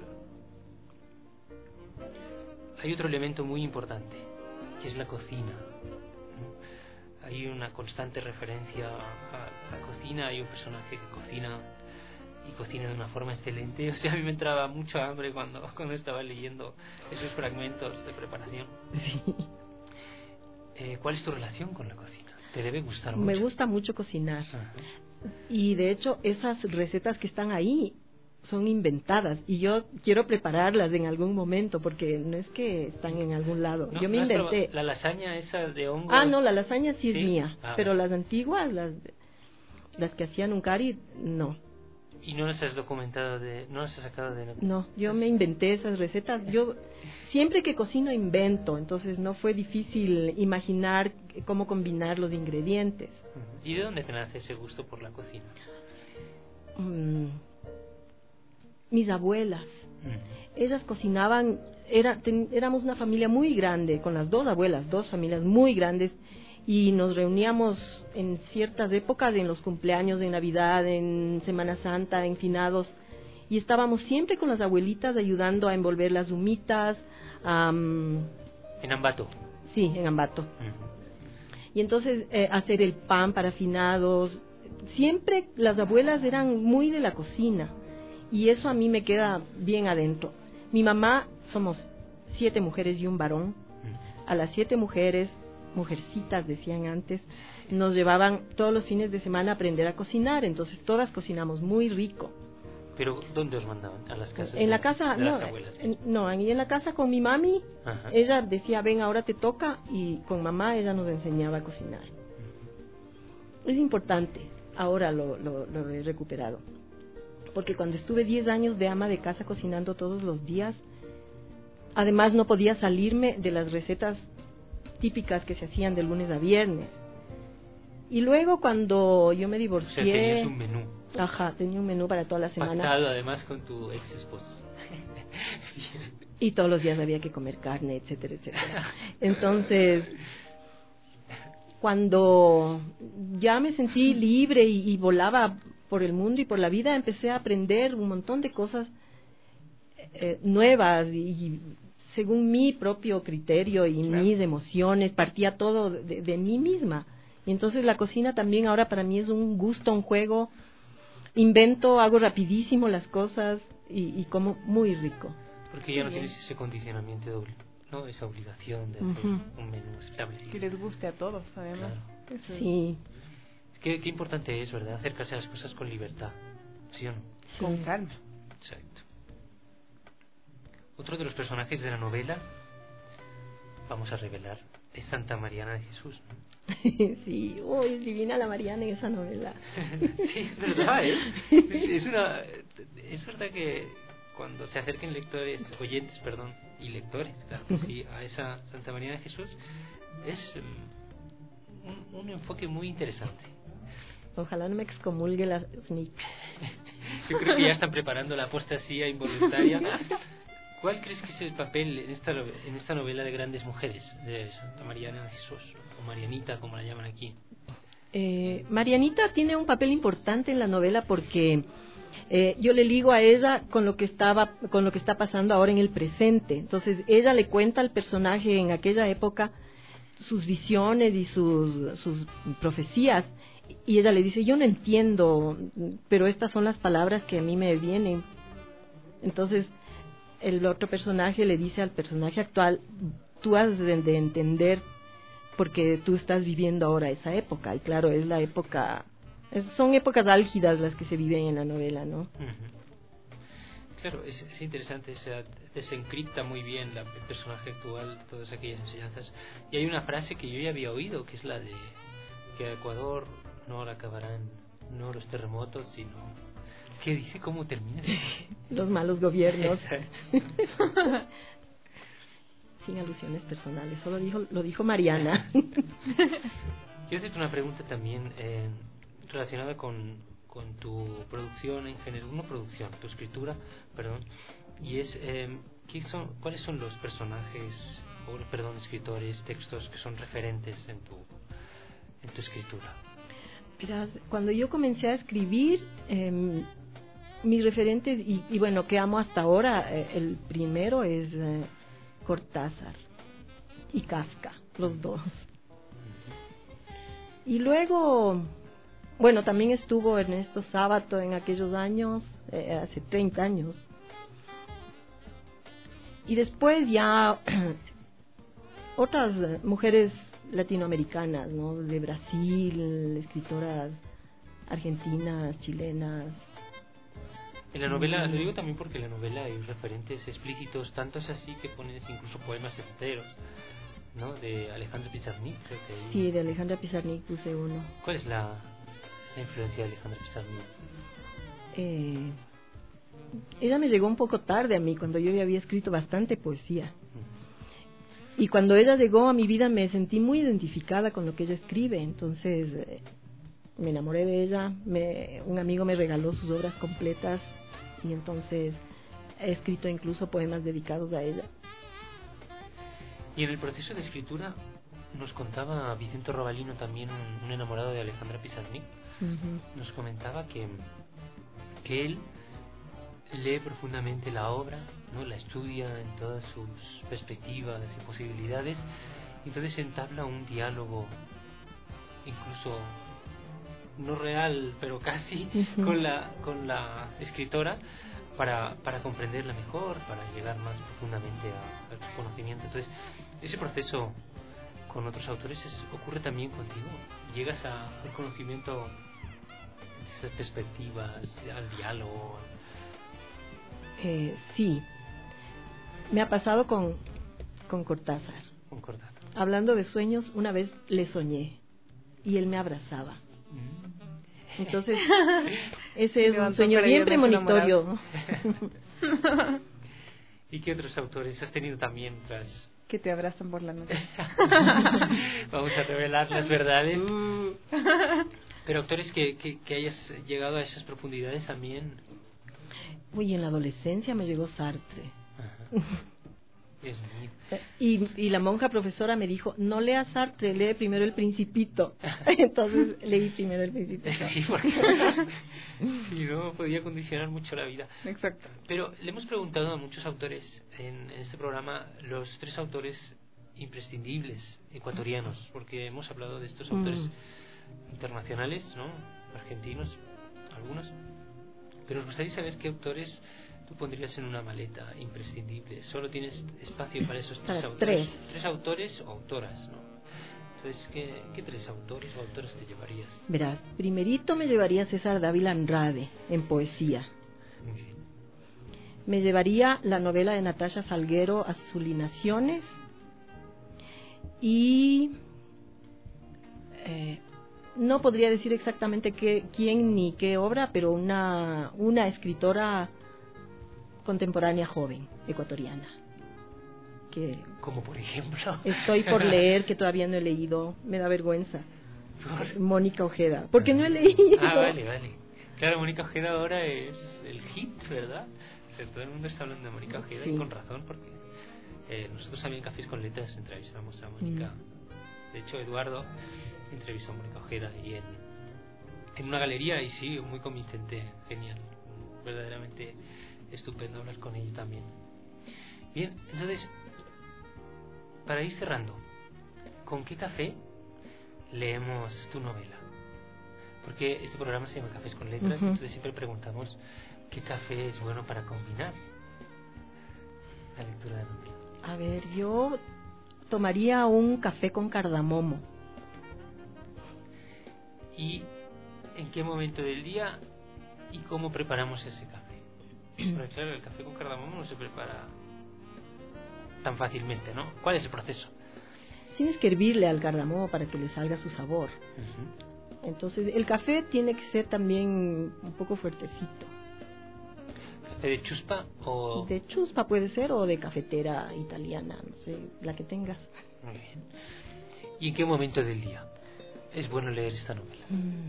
Hay otro elemento muy importante, que es la cocina. Hay una constante referencia a la cocina, hay un personaje que cocina y cocina de una forma excelente. O sea, a mí me entraba mucho hambre cuando estaba leyendo esos fragmentos de preparación. Sí. ¿Cuál es tu relación con la cocina? ¿Te debe gustar mucho? Me gusta mucho cocinar. Y de hecho, esas recetas que están ahí son inventadas y yo quiero prepararlas en algún momento porque no es que están en algún lado. No, yo me inventé. ¿La lasaña esa de hongos? Ah, no, la lasaña sí es mía, pero las antiguas, las que hacían Nuncarit, no. ¿Y no las has documentado, no las has sacado de...? No, yo me inventé esas recetas. Yo siempre que cocino invento, entonces no fue difícil imaginar cómo combinar los ingredientes. ¿Y de dónde te nace ese gusto por la cocina? Mis abuelas. Ellas cocinaban, éramos una familia muy grande, con las dos abuelas, dos familias muy grandes, y nos reuníamos en ciertas épocas, en los cumpleaños de Navidad, en Semana Santa, en finados, y estábamos siempre con las abuelitas ayudando a envolver las humitas. ¿En Ambato? Sí, en Ambato. Y entonces hacer el pan para finados. Siempre las abuelas eran muy de la cocina, y eso a mí me queda bien adentro. Mi mamá, somos 7 mujeres y un varón. A las 7 mujeres, mujercitas decían antes, nos llevaban todos los fines de semana a aprender a cocinar, entonces todas cocinamos muy rico. ¿Pero dónde os mandaban? ¿A las casas? En la casa, de las abuelas? No, en la casa con mi mami. Ajá. Ella decía, ven, ahora te toca, y con mamá ella nos enseñaba a cocinar. Es importante, ahora lo he recuperado, porque cuando estuve 10 años de ama de casa cocinando todos los días, además no podía salirme de las recetas típicas que se hacían de lunes a viernes. Y luego cuando yo me divorcié... O sea, tenías un menú. Ajá, tenía un menú para toda la semana. Pactado además con tu ex esposo. Y todos los días había que comer carne, etcétera, etcétera. Entonces, cuando ya me sentí libre y volaba por el mundo y por la vida, empecé a aprender un montón de cosas nuevas y según mi propio criterio y mis emociones, partía todo de mí misma. Y entonces la cocina también ahora para mí es un gusto, un juego. Invento, hago rapidísimo las cosas y como muy rico. Porque ya no tienes ese condicionamiento doble, ¿no? Esa obligación de hacer un menú establecido. Que les guste a todos, además. Claro. Sí. Qué importante es, ¿verdad? Acercarse a las cosas con libertad, ¿sí o no? Sí. Con calma. Exacto. Otro de los personajes de la novela, vamos a revelar, es Santa Mariana de Jesús. Sí, es divina la Mariana en esa novela. Sí, es verdad, ¿eh? Es verdad que cuando se acerquen oyentes, y lectores, claro que sí, a esa Santa Mariana de Jesús, es un enfoque muy interesante. Ojalá no me excomulgue la SNIC. Yo creo que ya están preparando la apostasía involuntaria. ¿Cuál crees que es el papel en esta novela de grandes mujeres de Santa Mariana de Jesús, o Marianita, como la llaman aquí? Marianita tiene un papel importante en la novela porque yo le ligo a ella con lo que está pasando ahora en el presente. Entonces ella le cuenta al personaje en aquella época sus visiones y sus profecías, y ella le dice: yo no entiendo, pero estas son las palabras que a mí me vienen. Entonces el otro personaje le dice al personaje actual: tú has de entender porque tú estás viviendo ahora esa época. Y claro, es la época, son épocas álgidas las que se viven en la novela, ¿no? Claro, es interesante, desencripta muy bien el personaje actual, todas aquellas enseñanzas. Y hay una frase que yo ya había oído, que es la de que a Ecuador no la acabarán no los terremotos, sino... ¿Qué dice? ¿Cómo termina? Los malos gobiernos. Sin alusiones personales, solo lo dijo Mariana. Quiero hacerte una pregunta también relacionada con tu producción en general, tu escritura, perdón, y es ¿cuáles son los personajes, escritores, textos que son referentes en tu escritura? Mira, cuando yo comencé a escribir, mis referentes, y bueno, que amo hasta ahora, el primero es Cortázar y Kafka, los dos. Y luego, bueno, también estuvo Ernesto Sábato en aquellos años, hace 30 años. Y después ya otras mujeres latinoamericanas, ¿no? De Brasil, escritoras argentinas, chilenas. En la novela, lo digo también porque en la novela hay referentes explícitos, tanto es así que pones incluso poemas enteros, ¿no? De Alejandra Pizarnik, creo que hay. Sí, de Alejandra Pizarnik puse uno. ¿Cuál es la influencia de Alejandra Pizarnik? Ella me llegó un poco tarde a mí, cuando yo ya había escrito bastante poesía. Y cuando ella llegó a mi vida me sentí muy identificada con lo que ella escribe, entonces me enamoré de ella, un amigo me regaló sus obras completas y entonces he escrito incluso poemas dedicados a ella. Y en el proceso de escritura nos contaba Vicente Robalino, también un enamorado de Alejandra Pizarnik, nos comentaba que él lee profundamente la obra, ¿no? La estudia en todas sus perspectivas y posibilidades, y entonces entabla un diálogo incluso no real, pero casi con la escritora para comprenderla mejor, para llegar más profundamente al conocimiento. Entonces, ese proceso con otros autores ocurre también contigo. Llegas al conocimiento de esas perspectivas, al diálogo. Sí, me ha pasado con Cortázar. Con Cortázar. Hablando de sueños, una vez le soñé y él me abrazaba. Entonces, ese es un sueño bien premonitorio. ¿Y qué otros autores has tenido también tras? Que te abrazan por la noche. Vamos a revelar las verdades. Pero autores que hayas llegado a esas profundidades también. Uy, en la adolescencia me llegó Sartre. Dios mío. Y la monja profesora me dijo: no leas Sartre, lee primero El Principito. Entonces leí primero El Principito. Sí, porque si no podía condicionar mucho la vida. Exacto. Pero le hemos preguntado a muchos autores en este programa, los 3 autores imprescindibles ecuatorianos, porque hemos hablado de estos autores internacionales, ¿no? Argentinos, algunos, pero nos gustaría saber qué autores tú pondrías en una maleta imprescindible. Solo tienes espacio para esos tres autores. Tres autores o autoras, ¿no? Entonces, ¿qué tres autores o autoras te llevarías? Verás, primerito me llevaría a César Dávila Andrade en poesía. Muy bien. Me llevaría la novela de Natasha Salguero, Azulinaciones, y no podría decir exactamente quién ni qué obra, pero una escritora contemporánea joven, ecuatoriana. Como por ejemplo. Estoy por leer, que todavía no he leído, me da vergüenza. Mónica Ojeda, porque no he leído. Vale. Claro, Mónica Ojeda ahora es el hit, ¿verdad? O sea, todo el mundo está hablando de Mónica Ojeda, sí. Y con razón, porque nosotros también en Cafés con Letras entrevistamos a Mónica. De hecho, Eduardo entrevistó a Mónica Ojeda y en una galería, y sí, muy convincente, genial, verdaderamente estupendo hablar con ella también. Bien, entonces, para ir cerrando, ¿con qué café leemos tu novela? Porque este programa se llama Cafés con Letras, entonces siempre preguntamos qué café es bueno para combinar la lectura de la novela. A ver, yo tomaría un café con cardamomo. ¿Y en qué momento del día y cómo preparamos ese café? Porque claro, el café con cardamomo no se prepara tan fácilmente, ¿no? ¿Cuál es el proceso? Tienes que hervirle al cardamomo para que le salga su sabor. Entonces, el café tiene que ser también un poco fuertecito. ¿Café de chuspa o...? De chuspa puede ser, o de cafetera italiana, no sé, la que tengas. Muy bien. ¿Y en qué momento del día es bueno leer esta novela?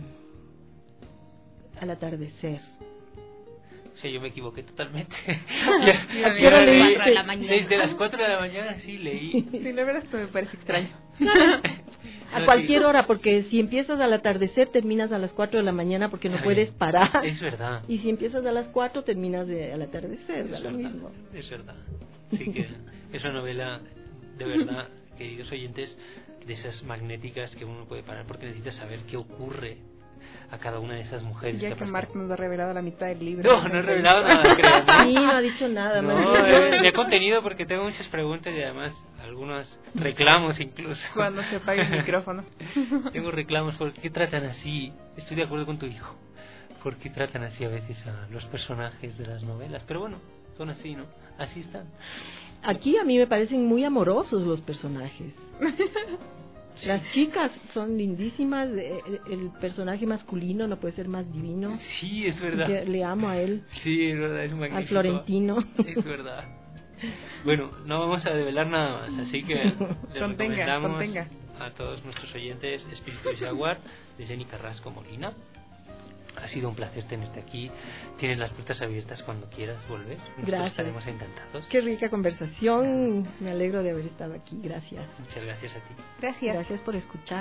Al atardecer. O sea, yo me equivoqué totalmente. ¿A qué hora leíste? Desde las 4 de la mañana sí leí. Sí, la verdad es que me parece extraño. A cualquier hora, porque si empiezas al atardecer terminas a las 4 de la mañana porque no puedes parar. Es verdad. Y si empiezas a las 4 terminas al atardecer, es lo mismo. Es verdad. Sí que es una novela, de verdad, queridos oyentes, de esas magnéticas que uno no puede parar porque necesita saber qué ocurre a cada una de esas mujeres. Ya que Marc nos ha revelado la mitad del libro. No he revelado nada, creo. Sí, no ha dicho nada. Me he contenido porque tengo muchas preguntas y además algunos reclamos incluso. Cuando se apague el micrófono. Tengo reclamos. ¿Por qué tratan así? Estoy de acuerdo con tu hijo. ¿Por qué tratan así a veces a los personajes de las novelas? Pero bueno, son así, ¿no? Así están. Aquí a mí me parecen muy amorosos los personajes. Las chicas son lindísimas, el personaje masculino no puede ser más divino. Sí, es verdad. Le amo a él. Sí, es verdad, es magnífico. Al Florentino. Es verdad. Bueno, no vamos a develar nada más, así que les recomendamos a todos nuestros oyentes Espíritu de Jaguar, de Jenny Carrasco Molina. Ha sido un placer tenerte aquí. Tienes las puertas abiertas cuando quieras volver. Nosotros estaremos encantados. Qué rica conversación. Me alegro de haber estado aquí. Gracias. Muchas gracias a ti. Gracias. Gracias por escuchar.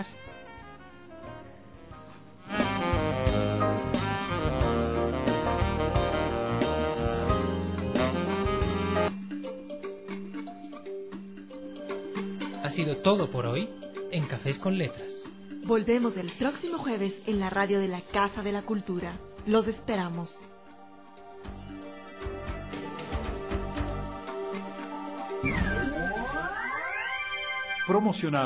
Ha sido todo por hoy en Cafés con Letras. Volvemos el próximo jueves en la radio de la Casa de la Cultura. Los esperamos. Promocionar